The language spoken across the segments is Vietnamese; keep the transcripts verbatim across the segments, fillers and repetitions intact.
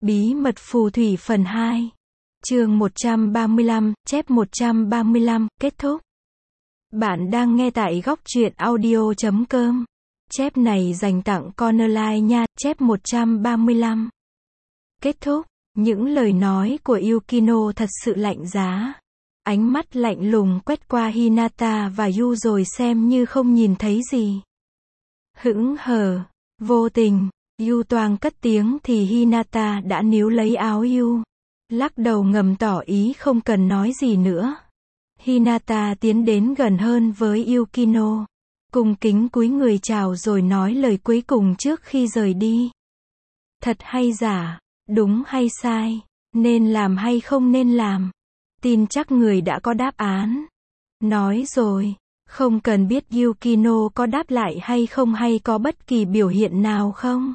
Bí mật phù thủy phần hai. Chương một trăm ba mươi lăm, chép một trăm ba mươi lăm, kết thúc. Bạn đang nghe tại góc truyện audio chấm com. Chép này dành tặng Cornerline nha, chép một trăm ba mươi lăm. Kết thúc. Những lời nói của Yukino thật sự lạnh giá. Ánh mắt lạnh lùng quét qua Hinata và Yu rồi xem như không nhìn thấy gì. Hững hờ, vô tình, Yu toang cất tiếng thì Hinata đã níu lấy áo Yu. Lắc đầu ngầm tỏ ý không cần nói gì nữa. Hinata tiến đến gần hơn với Yukino. Cung kính cúi người chào rồi nói lời cuối cùng trước khi rời đi. Thật hay giả, đúng hay sai, nên làm hay không nên làm. Tin chắc người đã có đáp án. Nói rồi, không cần biết Yukino có đáp lại hay không hay có bất kỳ biểu hiện nào không.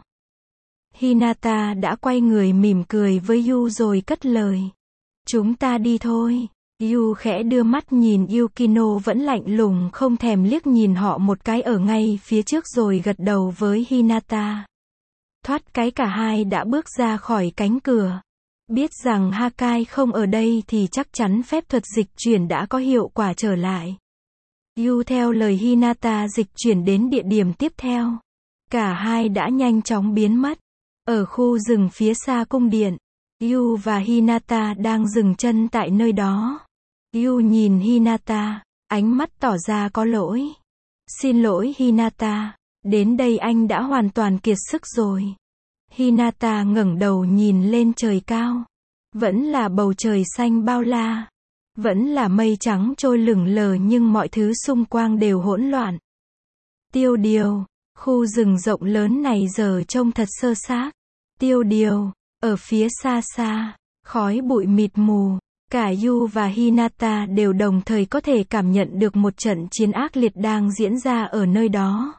Hinata đã quay người mỉm cười với Yu rồi cất lời. Chúng ta đi thôi. Yu khẽ đưa mắt nhìn Yukino vẫn lạnh lùng không thèm liếc nhìn họ một cái ở ngay phía trước rồi gật đầu với Hinata. Thoát cái cả hai đã bước ra khỏi cánh cửa. Biết rằng Hakai không ở đây thì chắc chắn phép thuật dịch chuyển đã có hiệu quả trở lại. Yu theo lời Hinata dịch chuyển đến địa điểm tiếp theo. Cả hai đã nhanh chóng biến mất. Ở khu rừng phía xa cung điện, Yu và Hinata đang dừng chân tại nơi đó. Yu nhìn Hinata, ánh mắt tỏ ra có lỗi. Xin lỗi Hinata, đến đây anh đã hoàn toàn kiệt sức rồi. Hinata ngẩng đầu nhìn lên trời cao. Vẫn là bầu trời xanh bao la. Vẫn là mây trắng trôi lững lờ nhưng mọi thứ xung quanh đều hỗn loạn. Tiêu điều, khu rừng rộng lớn này giờ trông thật sơ xác. Tiêu điều, ở phía xa xa, khói bụi mịt mù. Cả Yu và Hinata đều đồng thời có thể cảm nhận được một trận chiến ác liệt đang diễn ra ở nơi đó.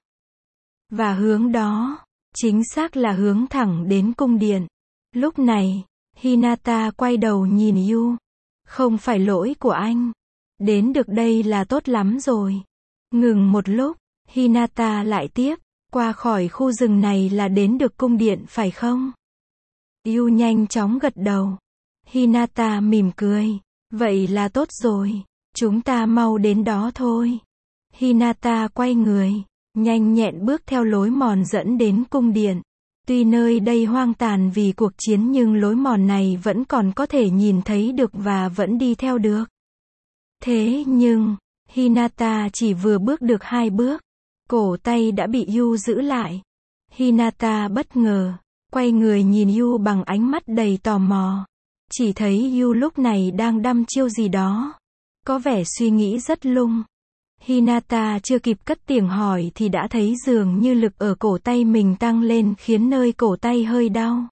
Và hướng đó, chính xác là hướng thẳng đến cung điện. Lúc này, Hinata quay đầu nhìn Yu. Không phải lỗi của anh. Đến được đây là tốt lắm rồi. Ngừng một lúc, Hinata lại tiếp. Qua khỏi khu rừng này là đến được cung điện phải không? Yu nhanh chóng gật đầu. Hinata mỉm cười. Vậy là tốt rồi. Chúng ta mau đến đó thôi. Hinata quay người. Nhanh nhẹn bước theo lối mòn dẫn đến cung điện. Tuy nơi đây hoang tàn vì cuộc chiến nhưng lối mòn này vẫn còn có thể nhìn thấy được và vẫn đi theo được. Thế nhưng, Hinata chỉ vừa bước được hai bước. Cổ tay đã bị Yu giữ lại. Hinata bất ngờ, quay người nhìn Yu bằng ánh mắt đầy tò mò. Chỉ thấy Yu lúc này đang đăm chiêu gì đó. Có vẻ suy nghĩ rất lung. Hinata chưa kịp cất tiếng hỏi thì đã thấy dường như lực ở cổ tay mình tăng lên khiến nơi cổ tay hơi đau.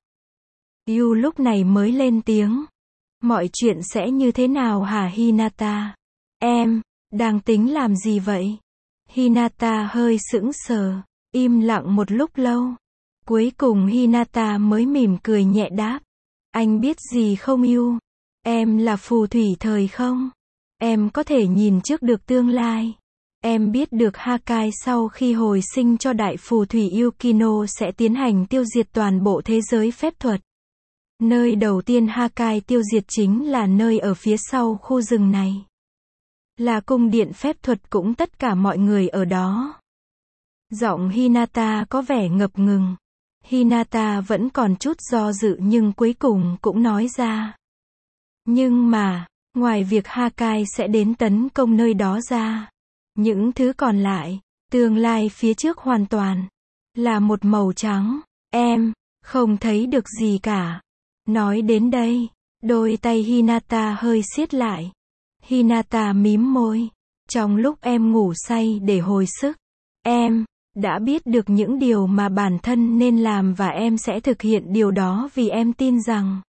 Yu lúc này mới lên tiếng. Mọi chuyện sẽ như thế nào hả Hinata? Em, đang tính làm gì vậy? Hinata hơi sững sờ, im lặng một lúc lâu. Cuối cùng Hinata mới mỉm cười nhẹ đáp. Anh biết gì không Yu? Em là phù thủy thời không? Em có thể nhìn trước được tương lai. Em biết được Hakai sau khi hồi sinh cho đại phù thủy Yukino sẽ tiến hành tiêu diệt toàn bộ thế giới phép thuật. Nơi đầu tiên Hakai tiêu diệt chính là nơi ở phía sau khu rừng này. Là cung điện phép thuật cũng tất cả mọi người ở đó. Giọng Hinata có vẻ ngập ngừng. Hinata vẫn còn chút do dự nhưng cuối cùng cũng nói ra. Nhưng mà, ngoài việc Hakai sẽ đến tấn công nơi đó ra, những thứ còn lại, tương lai phía trước hoàn toàn, là một màu trắng. Em, không thấy được gì cả. Nói đến đây, đôi tay Hinata hơi siết lại. Hinata mím môi. Trong lúc em ngủ say để hồi sức, em đã biết được những điều mà bản thân nên làm và em sẽ thực hiện điều đó vì em tin rằng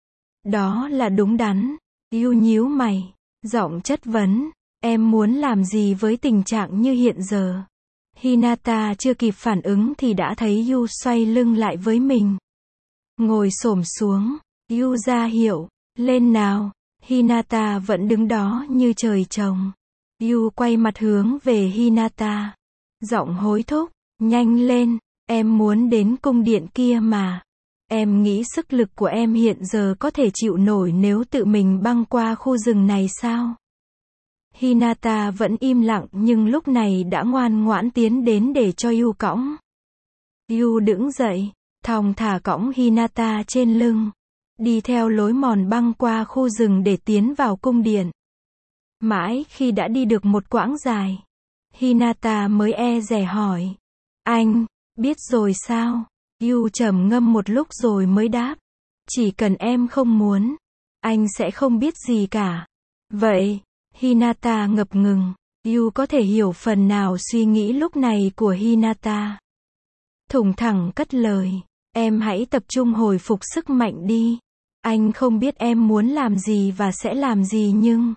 đó là đúng đắn. Yu nhíu mày, giọng chất vấn. Em muốn làm gì với tình trạng như hiện giờ? Hinata chưa kịp phản ứng thì đã thấy Yu xoay lưng lại với mình. Ngồi xổm xuống, Yu ra hiệu, lên nào. Hinata vẫn đứng đó như trời trồng. Yu quay mặt hướng về Hinata. Giọng hối thúc, nhanh lên, em muốn đến cung điện kia mà. Em nghĩ sức lực của em hiện giờ có thể chịu nổi nếu tự mình băng qua khu rừng này sao? Hinata vẫn im lặng nhưng lúc này đã ngoan ngoãn tiến đến để cho Yu cõng. Yu đứng dậy, thong thả cõng Hinata trên lưng, đi theo lối mòn băng qua khu rừng để tiến vào cung điện. Mãi khi đã đi được một quãng dài, Hinata mới e dè hỏi. Anh, biết rồi sao? Yu trầm ngâm một lúc rồi mới đáp. Chỉ cần em không muốn, anh sẽ không biết gì cả. Vậy, Hinata ngập ngừng. Yu có thể hiểu phần nào suy nghĩ lúc này của Hinata. Thủng thẳng cất lời. Em hãy tập trung hồi phục sức mạnh đi. Anh không biết em muốn làm gì và sẽ làm gì nhưng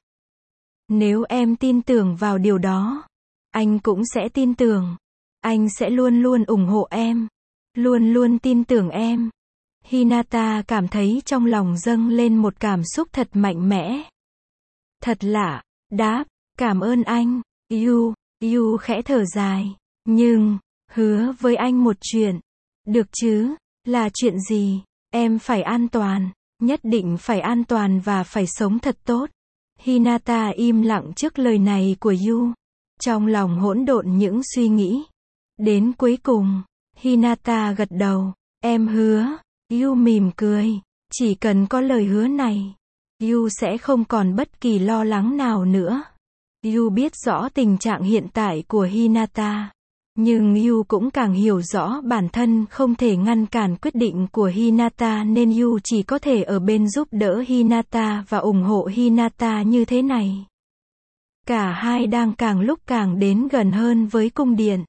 nếu em tin tưởng vào điều đó, anh cũng sẽ tin tưởng. Anh sẽ luôn luôn ủng hộ em. Luôn luôn tin tưởng em. Hinata cảm thấy trong lòng dâng lên một cảm xúc thật mạnh mẽ. Thật lạ, đáp, cảm ơn anh. Yu, Yu khẽ thở dài. Nhưng, hứa với anh một chuyện. Được chứ? Là chuyện gì? Em phải an toàn. Nhất định phải an toàn và phải sống thật tốt. Hinata im lặng trước lời này của Yu. Trong lòng hỗn độn những suy nghĩ. Đến cuối cùng, Hinata gật đầu. Em hứa. Yu mỉm cười. Chỉ cần có lời hứa này, Yu sẽ không còn bất kỳ lo lắng nào nữa. Yu biết rõ tình trạng hiện tại của Hinata. Nhưng Yu cũng càng hiểu rõ bản thân không thể ngăn cản quyết định của Hinata nên Yu chỉ có thể ở bên giúp đỡ Hinata và ủng hộ Hinata như thế này. Cả hai đang càng lúc càng đến gần hơn với cung điện,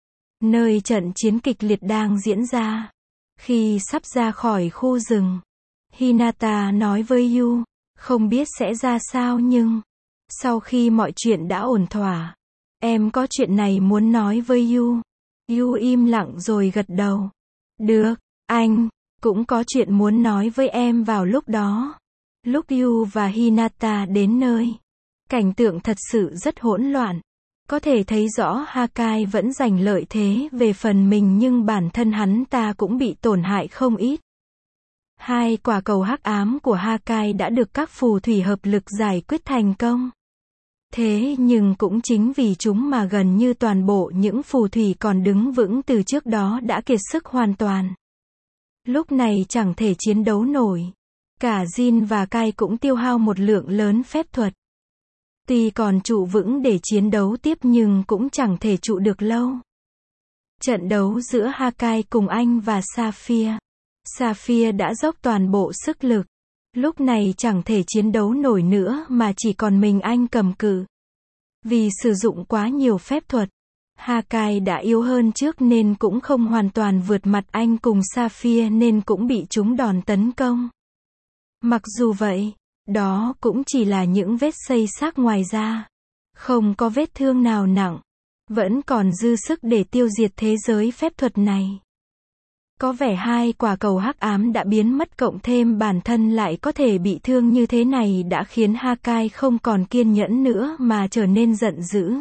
nơi trận chiến kịch liệt đang diễn ra. Khi sắp ra khỏi khu rừng, Hinata nói với Yu, không biết sẽ ra sao nhưng sau khi mọi chuyện đã ổn thỏa, em có chuyện này muốn nói với Yu. Yu im lặng rồi gật đầu. Được, anh cũng có chuyện muốn nói với em vào lúc đó. Lúc Yu và Hinata đến nơi, cảnh tượng thật sự rất hỗn loạn. Có thể thấy rõ Hakai vẫn giành lợi thế về phần mình nhưng bản thân hắn ta cũng bị tổn hại không ít. Hai quả cầu hắc ám của Hakai đã được các phù thủy hợp lực giải quyết thành công. Thế nhưng cũng chính vì chúng mà gần như toàn bộ những phù thủy còn đứng vững từ trước đó đã kiệt sức hoàn toàn. Lúc này chẳng thể chiến đấu nổi. Cả Jin và Kai cũng tiêu hao một lượng lớn phép thuật. Tuy còn trụ vững để chiến đấu tiếp nhưng cũng chẳng thể trụ được lâu. Trận đấu giữa Hakai cùng anh và Sapphire. Sapphire đã dốc toàn bộ sức lực. Lúc này chẳng thể chiến đấu nổi nữa mà chỉ còn mình anh cầm cự. Vì sử dụng quá nhiều phép thuật, Hakai đã yếu hơn trước nên cũng không hoàn toàn vượt mặt anh cùng Sapphire nên cũng bị chúng đòn tấn công. Mặc dù vậy, đó cũng chỉ là những vết xây xước ngoài da. Không có vết thương nào nặng. Vẫn còn dư sức để tiêu diệt thế giới phép thuật này. Có vẻ hai quả cầu hắc ám đã biến mất cộng thêm bản thân lại có thể bị thương như thế này đã khiến Hakai không còn kiên nhẫn nữa mà trở nên giận dữ.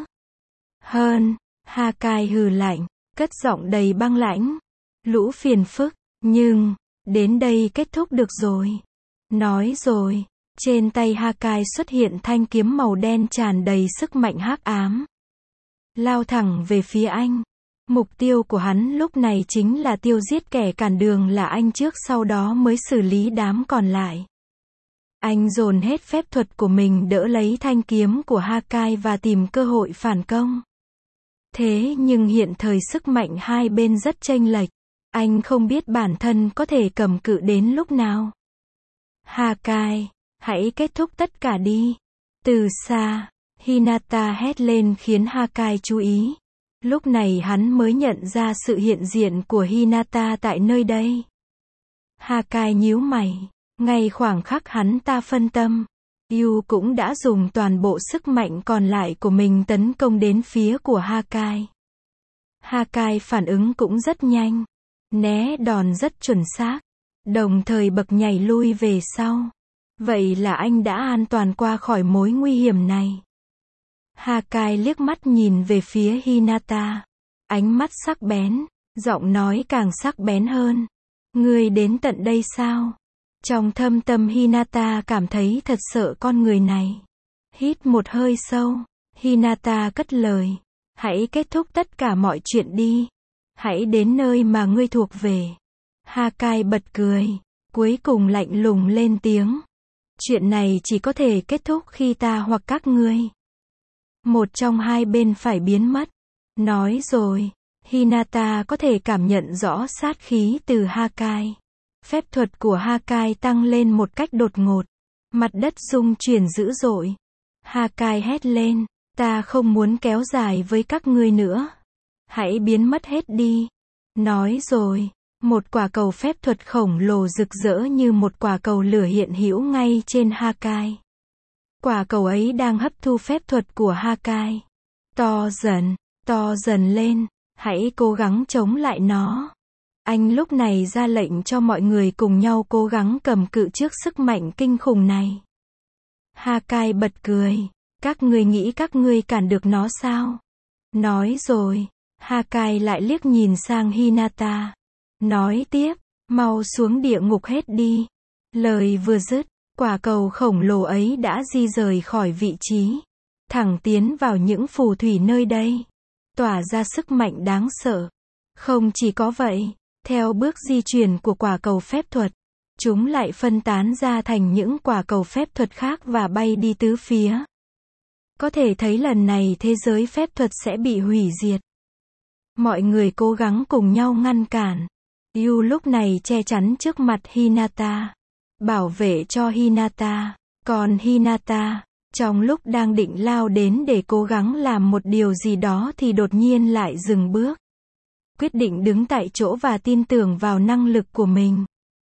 Hơn, Hakai hừ lạnh, cất giọng đầy băng lãnh. Lũ phiền phức, nhưng, đến đây kết thúc được rồi. Nói rồi, trên tay Hakai xuất hiện thanh kiếm màu đen tràn đầy sức mạnh hắc ám. Lao thẳng về phía anh. Mục tiêu của hắn lúc này chính là tiêu giết kẻ cản đường là anh trước sau đó mới xử lý đám còn lại. Anh dồn hết phép thuật của mình đỡ lấy thanh kiếm của Hakai và tìm cơ hội phản công. Thế nhưng hiện thời sức mạnh hai bên rất chênh lệch. Anh không biết bản thân có thể cầm cự đến lúc nào. Hakai, hãy kết thúc tất cả đi. Từ xa, Hinata hét lên khiến Hakai chú ý. Lúc này hắn mới nhận ra sự hiện diện của Hinata tại nơi đây. Hakai nhíu mày. Ngay khoảng khắc hắn ta phân tâm, Yu cũng đã dùng toàn bộ sức mạnh còn lại của mình tấn công đến phía của Hakai. Hakai phản ứng cũng rất nhanh. Né đòn rất chuẩn xác. Đồng thời bật nhảy lui về sau. Vậy là anh đã an toàn qua khỏi mối nguy hiểm này. Hakai liếc mắt nhìn về phía Hinata. Ánh mắt sắc bén, giọng nói càng sắc bén hơn. Ngươi đến tận đây sao? Trong thâm tâm Hinata cảm thấy thật sợ con người này. Hít một hơi sâu, Hinata cất lời. Hãy kết thúc tất cả mọi chuyện đi. Hãy đến nơi mà ngươi thuộc về. Hakai bật cười, cuối cùng lạnh lùng lên tiếng. Chuyện này chỉ có thể kết thúc khi ta hoặc các ngươi. Một trong hai bên phải biến mất. Nói rồi, Hinata có thể cảm nhận rõ sát khí từ Hakai. Phép thuật của Hakai tăng lên một cách đột ngột. Mặt đất rung chuyển dữ dội. Hakai hét lên, ta không muốn kéo dài với các ngươi nữa. Hãy biến mất hết đi. Nói rồi, một quả cầu phép thuật khổng lồ rực rỡ như một quả cầu lửa hiện hữu ngay trên Hakai. Quả cầu ấy đang hấp thu phép thuật của Hakai. To dần, to dần lên, hãy cố gắng chống lại nó. Anh lúc này ra lệnh cho mọi người cùng nhau cố gắng cầm cự trước sức mạnh kinh khủng này. Hakai bật cười, các ngươi nghĩ các ngươi cản được nó sao? Nói rồi, Hakai lại liếc nhìn sang Hinata. Nói tiếp, mau xuống địa ngục hết đi. Lời vừa dứt, quả cầu khổng lồ ấy đã di rời khỏi vị trí. Thẳng tiến vào những phù thủy nơi đây. Tỏa ra sức mạnh đáng sợ. Không chỉ có vậy, theo bước di chuyển của quả cầu phép thuật, chúng lại phân tán ra thành những quả cầu phép thuật khác và bay đi tứ phía. Có thể thấy lần này thế giới phép thuật sẽ bị hủy diệt. Mọi người cố gắng cùng nhau ngăn cản. Yu lúc này che chắn trước mặt Hinata, bảo vệ cho Hinata. Còn Hinata, trong lúc đang định lao đến để cố gắng làm một điều gì đó thì đột nhiên lại dừng bước. Quyết định đứng tại chỗ và tin tưởng vào năng lực của mình.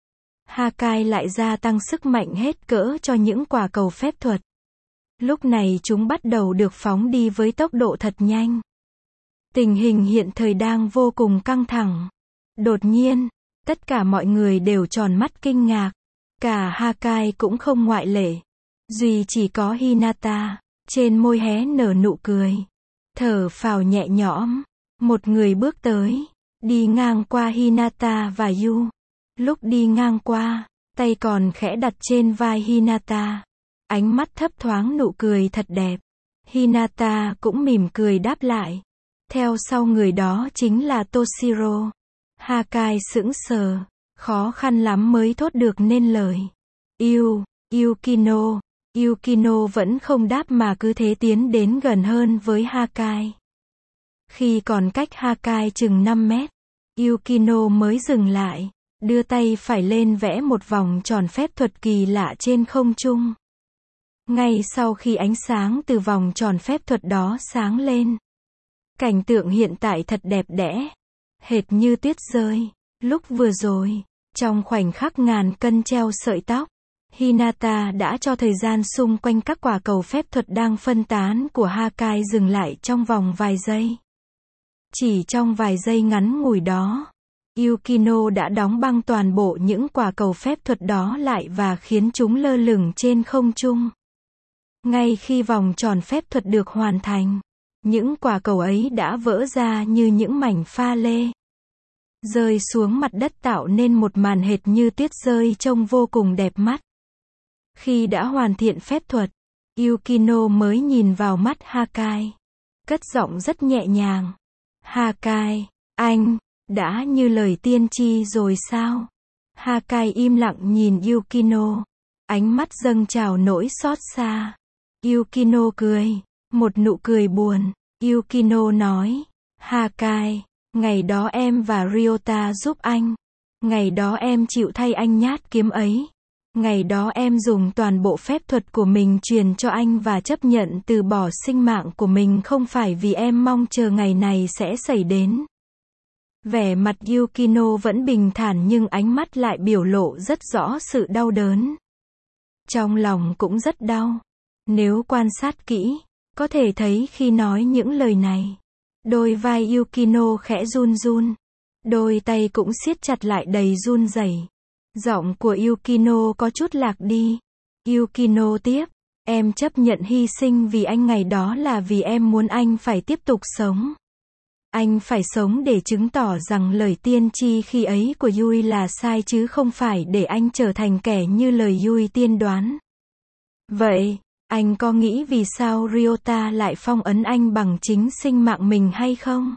Hakai lại gia tăng sức mạnh hết cỡ cho những quả cầu phép thuật. Lúc này chúng bắt đầu được phóng đi với tốc độ thật nhanh. Tình hình hiện thời đang vô cùng căng thẳng. Đột nhiên, tất cả mọi người đều tròn mắt kinh ngạc. Cả Hakai cũng không ngoại lệ. Duy chỉ có Hinata, trên môi hé nở nụ cười. Thở phào nhẹ nhõm. Một người bước tới, đi ngang qua Hinata và Yu. Lúc đi ngang qua, tay còn khẽ đặt trên vai Hinata. Ánh mắt thấp thoáng nụ cười thật đẹp. Hinata cũng mỉm cười đáp lại. Theo sau người đó chính là Toshiro. Hakai sững sờ, khó khăn lắm mới thốt được nên lời. Yu, Yukino. Yukino vẫn không đáp mà cứ thế tiến đến gần hơn với Hakai. Khi còn cách Hakai chừng năm mét, Yukino mới dừng lại, đưa tay phải lên vẽ một vòng tròn phép thuật kỳ lạ trên không trung. Ngay sau khi ánh sáng từ vòng tròn phép thuật đó sáng lên, cảnh tượng hiện tại thật đẹp đẽ, hệt như tuyết rơi. Lúc vừa rồi, trong khoảnh khắc ngàn cân treo sợi tóc, Hinata đã cho thời gian xung quanh các quả cầu phép thuật đang phân tán của Hakai dừng lại trong vòng vài giây. Chỉ trong vài giây ngắn ngủi đó, Yukino đã đóng băng toàn bộ những quả cầu phép thuật đó lại và khiến chúng lơ lửng trên không trung. Ngay khi vòng tròn phép thuật được hoàn thành, những quả cầu ấy đã vỡ ra như những mảnh pha lê, rơi xuống mặt đất tạo nên một màn hệt như tuyết rơi trông vô cùng đẹp mắt. Khi đã hoàn thiện phép thuật, Yukino mới nhìn vào mắt Hakai, cất giọng rất nhẹ nhàng. Hakai, anh, đã như lời tiên tri rồi sao? Hakai im lặng nhìn Yukino, ánh mắt dâng trào nỗi xót xa. Yukino cười, một nụ cười buồn. Yukino nói, Hakai, ngày đó em và Ryota giúp anh. Ngày đó em chịu thay anh nhát kiếm ấy. Ngày đó em dùng toàn bộ phép thuật của mình truyền cho anh và chấp nhận từ bỏ sinh mạng của mình không phải vì em mong chờ ngày này sẽ xảy đến. Vẻ mặt Yukino vẫn bình thản nhưng ánh mắt lại biểu lộ rất rõ sự đau đớn. Trong lòng cũng rất đau. Nếu quan sát kỹ, có thể thấy khi nói những lời này, đôi vai Yukino khẽ run run. Đôi tay cũng siết chặt lại đầy run rẩy. Giọng của Yukino có chút lạc đi. Yukino tiếp, em chấp nhận hy sinh vì anh ngày đó là vì em muốn anh phải tiếp tục sống. Anh phải sống để chứng tỏ rằng lời tiên tri khi ấy của Yui là sai chứ không phải để anh trở thành kẻ như lời Yui tiên đoán. Vậy, anh có nghĩ vì sao Ryota lại phong ấn anh bằng chính sinh mạng mình hay không?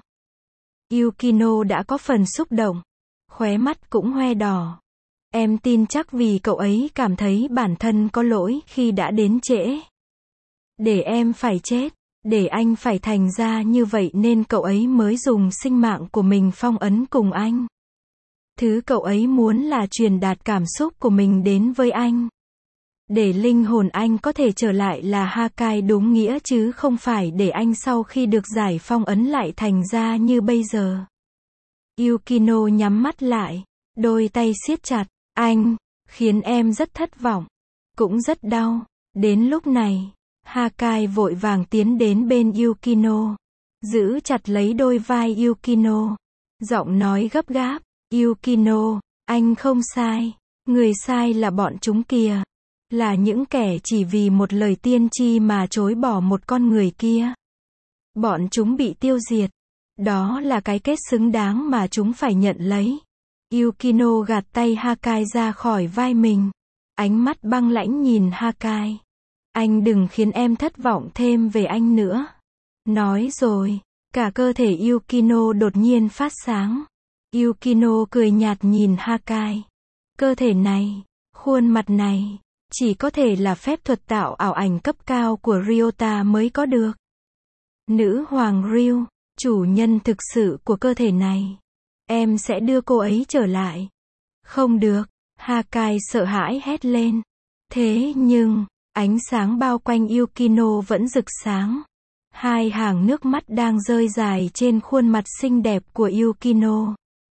Yukino đã có phần xúc động. Khóe mắt cũng hoe đỏ. Em tin chắc vì cậu ấy cảm thấy bản thân có lỗi khi đã đến trễ. Để em phải chết, để anh phải thành ra như vậy nên cậu ấy mới dùng sinh mạng của mình phong ấn cùng anh. Thứ cậu ấy muốn là truyền đạt cảm xúc của mình đến với anh. Để linh hồn anh có thể trở lại là Hakai đúng nghĩa chứ không phải để anh sau khi được giải phong ấn lại thành ra như bây giờ. Yukino nhắm mắt lại, đôi tay siết chặt. Anh, khiến em rất thất vọng, cũng rất đau. Đến lúc này, Hakai vội vàng tiến đến bên Yukino, giữ chặt lấy đôi vai Yukino, giọng nói gấp gáp. Yukino, anh không sai, người sai là bọn chúng kìa. Là những kẻ chỉ vì một lời tiên tri mà chối bỏ một con người kia. Bọn chúng bị tiêu diệt. Đó là cái kết xứng đáng mà chúng phải nhận lấy. Yukino gạt tay Hakai ra khỏi vai mình. Ánh mắt băng lãnh nhìn Hakai. Anh đừng khiến em thất vọng thêm về anh nữa. Nói rồi, cả cơ thể Yukino đột nhiên phát sáng. Yukino cười nhạt nhìn Hakai. Cơ thể này, khuôn mặt này, chỉ có thể là phép thuật tạo ảo ảnh cấp cao của Ryota mới có được. Nữ hoàng Ryu, chủ nhân thực sự của cơ thể này. Em sẽ đưa cô ấy trở lại. Không được, Hakai sợ hãi hét lên. Thế nhưng, ánh sáng bao quanh Yukino vẫn rực sáng. Hai hàng nước mắt đang rơi dài trên khuôn mặt xinh đẹp của Yukino.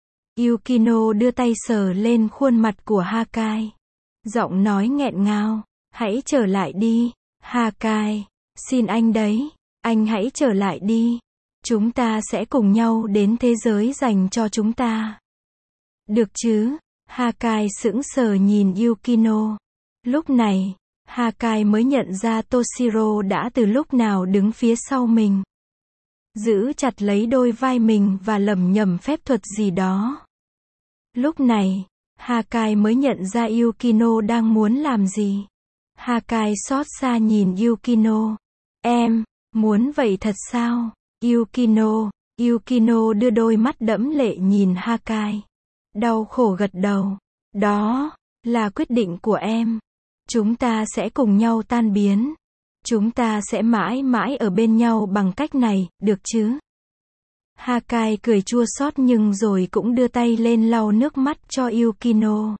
Yukino đưa tay sờ lên khuôn mặt của Hakai. Giọng nói nghẹn ngào, hãy trở lại đi, Hakai, xin anh đấy, anh hãy trở lại đi. Chúng ta sẽ cùng nhau đến thế giới dành cho chúng ta. Được chứ? Hakai sững sờ nhìn Yukino. Lúc này, Hakai mới nhận ra Toshiro đã từ lúc nào đứng phía sau mình. Giữ chặt lấy đôi vai mình và lẩm nhẩm phép thuật gì đó. Lúc này, Hakai mới nhận ra Yukino đang muốn làm gì. Hakai xót xa nhìn Yukino. Em, muốn vậy thật sao? Yukino, Yukino đưa đôi mắt đẫm lệ nhìn Hakai. Đau khổ gật đầu. Đó, là quyết định của em. Chúng ta sẽ cùng nhau tan biến. Chúng ta sẽ mãi mãi ở bên nhau bằng cách này, được chứ? Hakai cười chua xót nhưng rồi cũng đưa tay lên lau nước mắt cho Yukino.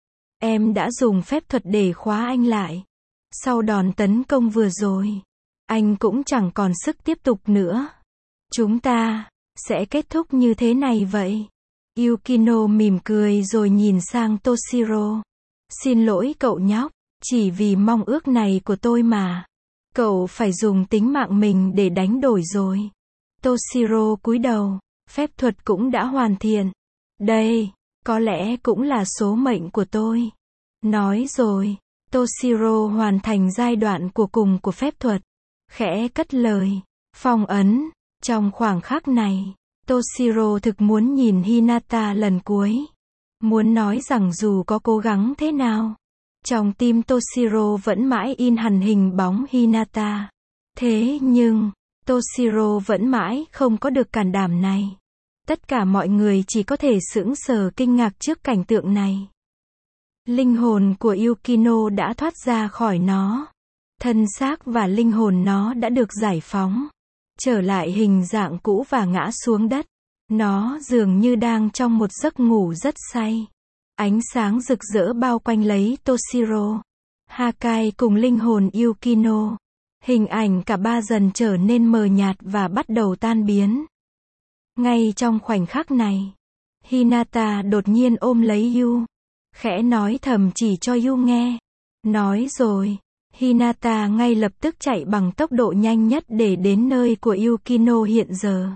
Em đã dùng phép thuật để khóa anh lại. Sau đòn tấn công vừa rồi, anh cũng chẳng còn sức tiếp tục nữa. Chúng ta sẽ kết thúc như thế này vậy. Yukino mỉm cười rồi nhìn sang Toshiro. Xin lỗi cậu nhóc, chỉ vì mong ước này của tôi mà. Cậu phải dùng tính mạng mình để đánh đổi rồi. Toshiro cúi đầu, phép thuật cũng đã hoàn thiện. Đây, có lẽ cũng là số mệnh của tôi. Nói rồi, Toshiro hoàn thành giai đoạn của cùng của phép thuật. Khẽ cất lời, phong ấn. Trong khoảng khắc này, Toshiro thực muốn nhìn Hinata lần cuối. Muốn nói rằng dù có cố gắng thế nào, trong tim Toshiro vẫn mãi in hằn hình bóng Hinata. Thế nhưng, Toshiro vẫn mãi không có được can đảm này. Tất cả mọi người chỉ có thể sững sờ kinh ngạc trước cảnh tượng này. Linh hồn của Yukino đã thoát ra khỏi nó. Thân xác và linh hồn nó đã được giải phóng. Trở lại hình dạng cũ và ngã xuống đất. Nó dường như đang trong một giấc ngủ rất say. Ánh sáng rực rỡ bao quanh lấy Toshiro, Hakai cùng linh hồn Yukino. Hình ảnh cả ba dần trở nên mờ nhạt và bắt đầu tan biến. Ngay trong khoảnh khắc này, Hinata đột nhiên ôm lấy Yu. Khẽ nói thầm chỉ cho Yu nghe. Nói rồi, Hinata ngay lập tức chạy bằng tốc độ nhanh nhất để đến nơi của Yukino hiện giờ.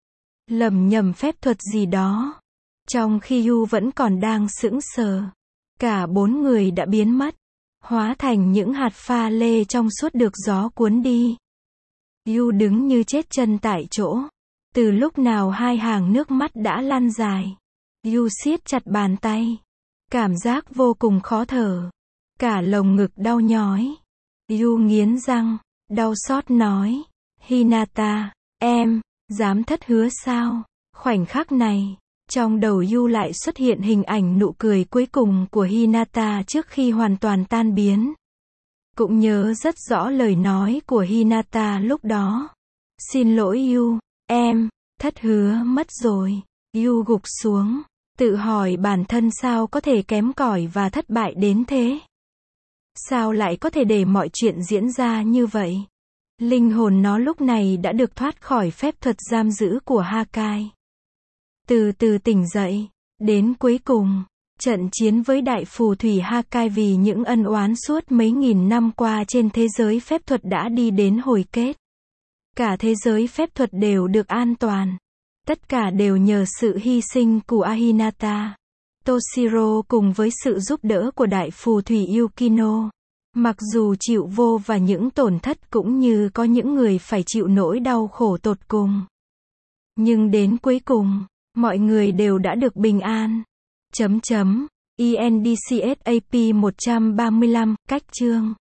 Lẩm nhẩm phép thuật gì đó. Trong khi Yu vẫn còn đang sững sờ, cả bốn người đã biến mất, hóa thành những hạt pha lê trong suốt được gió cuốn đi. Yu đứng như chết chân tại chỗ. Từ lúc nào hai hàng nước mắt đã lan dài. Yu siết chặt bàn tay. Cảm giác vô cùng khó thở. Cả lồng ngực đau nhói. Yu nghiến răng, đau xót nói. Hinata, em, dám thất hứa sao? Khoảnh khắc này, trong đầu Yu lại xuất hiện hình ảnh nụ cười cuối cùng của Hinata trước khi hoàn toàn tan biến. Cũng nhớ rất rõ lời nói của Hinata lúc đó. Xin lỗi Yu, em, thất hứa mất rồi. Yu gục xuống, tự hỏi bản thân sao có thể kém cỏi và thất bại đến thế. Sao lại có thể để mọi chuyện diễn ra như vậy? Linh hồn nó lúc này đã được thoát khỏi phép thuật giam giữ của Hakai. Từ từ tỉnh dậy, đến cuối cùng, trận chiến với đại phù thủy Hakai vì những ân oán suốt mấy nghìn năm qua trên thế giới phép thuật đã đi đến hồi kết. Cả thế giới phép thuật đều được an toàn. Tất cả đều nhờ sự hy sinh của Hinata, Toshiro cùng với sự giúp đỡ của đại phù thủy Yukino. Mặc dù chịu vô và những tổn thất cũng như có những người phải chịu nỗi đau khổ tột cùng. Nhưng đến cuối cùng, mọi người đều đã được bình an. Chấm chấm, E N D C S A P một trăm ba mươi lăm, cách chương.